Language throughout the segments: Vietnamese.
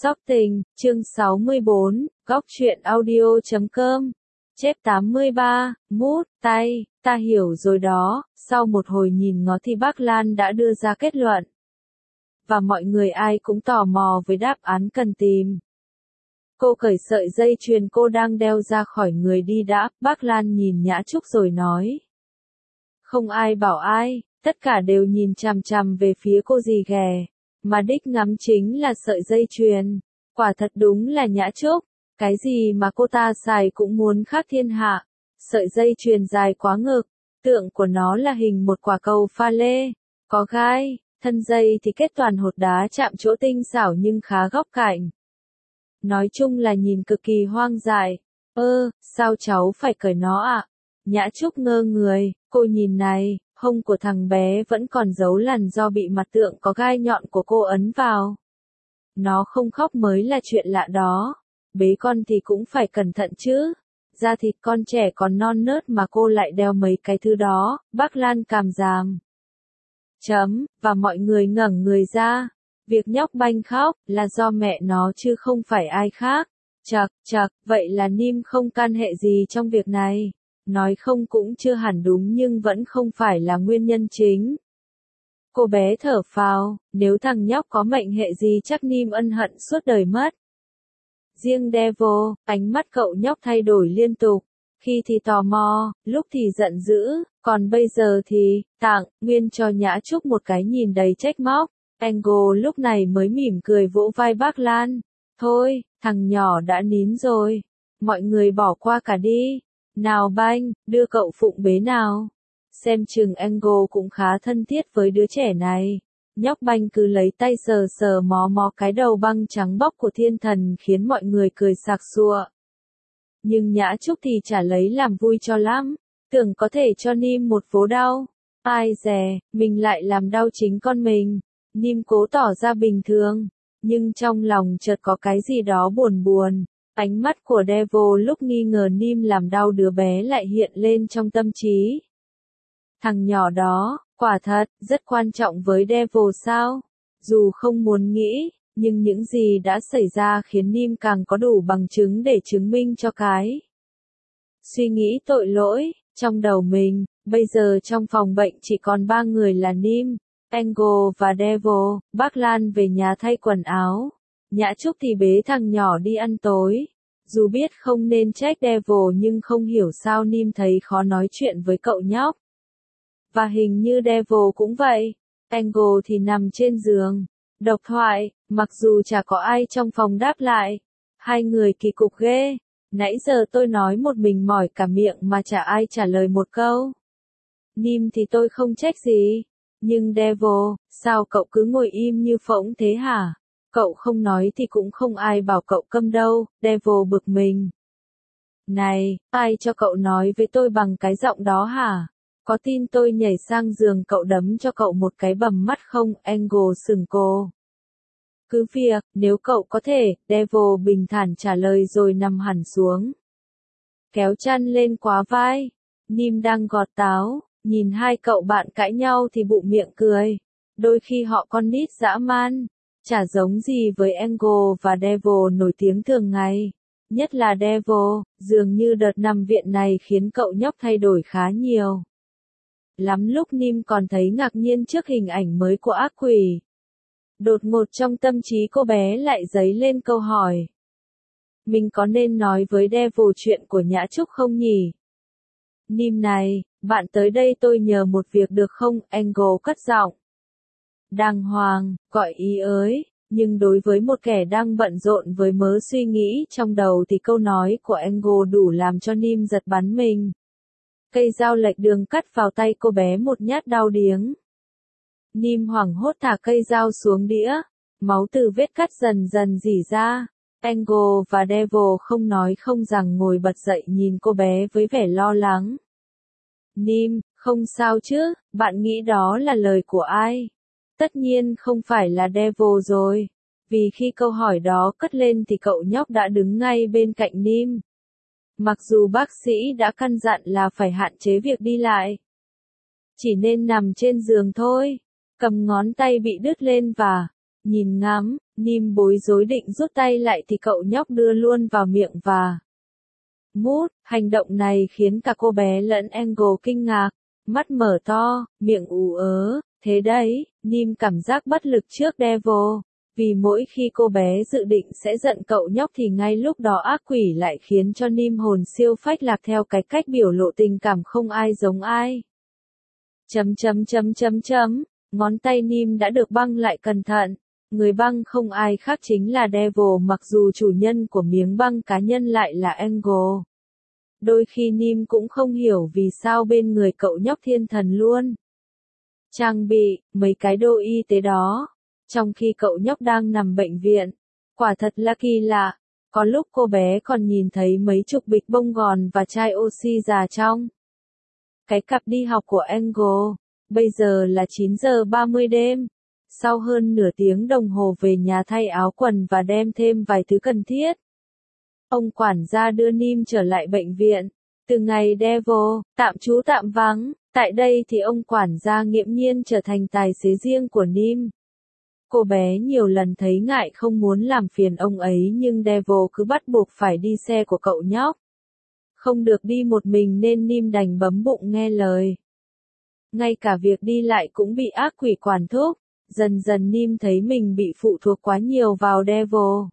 Sóc Tình, chương 64, góc truyện audio.com. Chép 83, mút, tay, ta hiểu rồi đó. Sau một hồi nhìn ngó thì bác Lan đã đưa ra kết luận. Và mọi người ai cũng tò mò với đáp án cần tìm. Cô cởi sợi dây chuyền cô đang đeo ra khỏi người đi đã, bác Lan nhìn Nhã Trúc rồi nói. Không ai bảo ai, tất cả đều nhìn chằm chằm về phía cô dì ghẻ. Mà đích ngắm chính là sợi dây chuyền. Quả thật đúng là Nhã Trúc. Cái gì mà cô ta xài cũng muốn khác thiên hạ. Sợi dây chuyền dài quá ngực. Tượng của nó là hình một quả cầu pha lê. Có gai, thân dây thì kết toàn hột đá chạm chỗ tinh xảo nhưng khá góc cạnh. Nói chung là nhìn cực kỳ hoang dại. Sao cháu phải cởi nó ạ? Nhã Trúc ngơ người, cô nhìn này. Hông của thằng bé vẫn còn dấu lằn do bị mặt tượng có gai nhọn của cô ấn vào. Nó không khóc mới là chuyện lạ đó. Bế con thì cũng phải cẩn thận chứ. Da thịt con trẻ còn non nớt mà cô lại đeo mấy cái thứ đó, bác Lan cảm giảm. Và mọi người ngẩng người ra. Việc nhóc banh khóc là do mẹ nó chứ không phải ai khác. Vậy là Nim không can hệ gì trong việc này. Nói không cũng chưa hẳn đúng nhưng vẫn không phải là nguyên nhân chính. Cô bé thở phào, nếu thằng nhóc có mệnh hệ gì chắc Nim ân hận suốt đời mất. Riêng Devil, ánh mắt cậu nhóc thay đổi liên tục, khi thì tò mò, lúc thì giận dữ, còn bây giờ thì, tặng, nguyên cho Nhã Trúc một cái nhìn đầy trách móc. Angle lúc này mới mỉm cười vỗ vai bác Lan. Thôi, thằng nhỏ đã nín rồi, mọi người bỏ qua cả đi. Nào Banh, đưa cậu phụng bế nào. Xem chừng Angle cũng khá thân thiết với đứa trẻ này. Nhóc Banh cứ lấy tay sờ sờ mó mó cái đầu băng trắng bóc của thiên thần khiến mọi người cười sặc sụa. Nhưng Nhã Trúc thì chả lấy làm vui cho lắm. Tưởng có thể cho Nim một vố đau. Ai dè, mình lại làm đau chính con mình. Nim cố tỏ ra bình thường. Nhưng trong lòng chợt có cái gì đó buồn buồn. Ánh mắt của Devil lúc nghi ngờ Nim làm đau đứa bé lại hiện lên trong tâm trí. Thằng nhỏ đó, quả thật, rất quan trọng với Devil sao? Dù không muốn nghĩ, nhưng những gì đã xảy ra khiến Nim càng có đủ bằng chứng để chứng minh cho cái. Suy nghĩ tội lỗi, trong đầu mình, bây giờ trong phòng bệnh chỉ còn 3 người là Nim, Angle và Devil, bác Lan về nhà thay quần áo. Nhã Trúc thì bế thằng nhỏ đi ăn tối. Dù biết không nên trách Devil nhưng không hiểu sao Nim thấy khó nói chuyện với cậu nhóc. Và hình như Devil cũng vậy. Angle thì nằm trên giường. Độc thoại, mặc dù chả có ai trong phòng đáp lại. Hai người kỳ cục ghê. Nãy giờ tôi nói một mình mỏi cả miệng mà chả ai trả lời một câu. Nim thì tôi không trách gì. Nhưng Devil, sao cậu cứ ngồi im như phỗng thế hả? Cậu không nói thì cũng không ai bảo cậu câm đâu, Devil bực mình. Này, ai cho cậu nói với tôi bằng cái giọng đó hả? Có tin tôi nhảy sang giường cậu đấm cho cậu một cái bầm mắt không? Angle sừng cô. Cứ việc, nếu cậu có thể, Devil bình thản trả lời rồi nằm hẳn xuống. Kéo chăn lên quá vai. Nim đang gọt táo, nhìn hai cậu bạn cãi nhau thì bụng miệng cười. Đôi khi họ con nít dã man. Chả giống gì với Angle và Devil nổi tiếng thường ngày. Nhất là Devil, dường như đợt nằm viện này khiến cậu nhóc thay đổi khá nhiều. Lắm lúc Nim còn thấy ngạc nhiên trước hình ảnh mới của ác quỷ. Đột ngột trong tâm trí cô bé lại dấy lên câu hỏi. Mình có nên nói với Devil chuyện của Nhã Trúc không nhỉ? Nim này, bạn tới đây tôi nhờ một việc được không? Angle cất giọng. Đàng hoàng, gọi ý ới, nhưng đối với một kẻ đang bận rộn với mớ suy nghĩ trong đầu thì câu nói của Angle đủ làm cho Nim giật bắn mình. Cây dao lệch đường cắt vào tay cô bé một nhát đau điếng. Nim hoảng hốt thả cây dao xuống đĩa, máu từ vết cắt dần dần rỉ ra. Angle và Devil không nói không rằng ngồi bật dậy nhìn cô bé với vẻ lo lắng. Nim, không sao chứ, bạn nghĩ đó là lời của ai? Tất nhiên không phải là Devil rồi, vì khi câu hỏi đó cất lên thì cậu nhóc đã đứng ngay bên cạnh Nim. Mặc dù bác sĩ đã căn dặn là phải hạn chế việc đi lại, chỉ nên nằm trên giường thôi, cầm ngón tay bị đứt lên và nhìn ngắm, Nim bối rối định rút tay lại thì cậu nhóc đưa luôn vào miệng và mút. Hành động này khiến cả cô bé lẫn Angle kinh ngạc, mắt mở to, miệng ú ớ. Thế đấy, Nim cảm giác bất lực trước Devil. Vì mỗi khi cô bé dự định sẽ giận cậu nhóc thì ngay lúc đó ác quỷ lại khiến cho Nim hồn siêu phách lạc theo cái cách biểu lộ tình cảm không ai giống ai. Ngón tay Nim đã được băng lại cẩn thận. Người băng không ai khác chính là Devil, mặc dù chủ nhân của miếng băng cá nhân lại là Angle. Đôi khi Nim cũng không hiểu vì sao bên người cậu nhóc thiên thần luôn trang bị mấy cái đồ y tế đó, trong khi cậu nhóc đang nằm bệnh viện. Quả thật là kỳ lạ, có lúc cô bé còn nhìn thấy mấy chục bịch bông gòn và chai oxy già trong cái cặp đi học của Angle. Bây giờ là 9 giờ 30 đêm. Sau hơn nửa tiếng đồng hồ về nhà thay áo quần và đem thêm vài thứ cần thiết, ông quản gia đưa Nim trở lại bệnh viện. Từ ngày Devil tạm trú tạm vắng tại đây thì ông quản gia nghiễm nhiên trở thành tài xế riêng của Nim. Cô bé nhiều lần thấy ngại không muốn làm phiền ông ấy nhưng Devil cứ bắt buộc phải đi xe của cậu nhóc. Không được đi một mình nên Nim đành bấm bụng nghe lời. Ngay cả việc đi lại cũng bị ác quỷ quản thúc. Dần dần Nim thấy mình bị phụ thuộc quá nhiều vào Devil.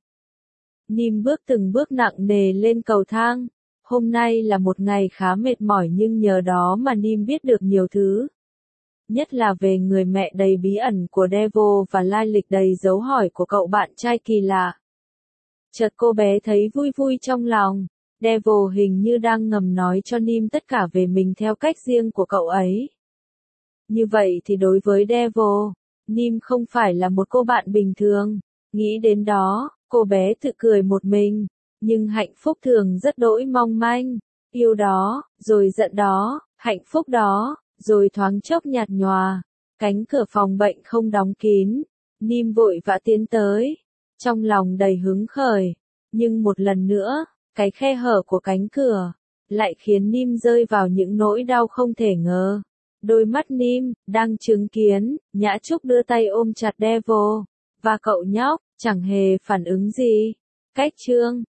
Nim bước từng bước nặng nề lên cầu thang. Hôm nay là một ngày khá mệt mỏi nhưng nhờ đó mà Nim biết được nhiều thứ. Nhất là về người mẹ đầy bí ẩn của Devil và lai lịch đầy dấu hỏi của cậu bạn trai kỳ lạ. Chợt cô bé thấy vui vui trong lòng. Devil hình như đang ngầm nói cho Nim tất cả về mình theo cách riêng của cậu ấy. Như vậy thì đối với Devil, Nim không phải là một cô bạn bình thường. Nghĩ đến đó, cô bé tự cười một mình. Nhưng hạnh phúc thường rất đỗi mong manh. Yêu đó, rồi giận đó, hạnh phúc đó, rồi thoáng chốc nhạt nhòa. Cánh cửa phòng bệnh không đóng kín. Nim vội vã tiến tới, trong lòng đầy hứng khởi. Nhưng một lần nữa, cái khe hở của cánh cửa lại khiến Nim rơi vào những nỗi đau không thể ngờ. Đôi mắt Nim đang chứng kiến Nhã Trúc đưa tay ôm chặt Devil, và cậu nhóc chẳng hề phản ứng gì. Cách chương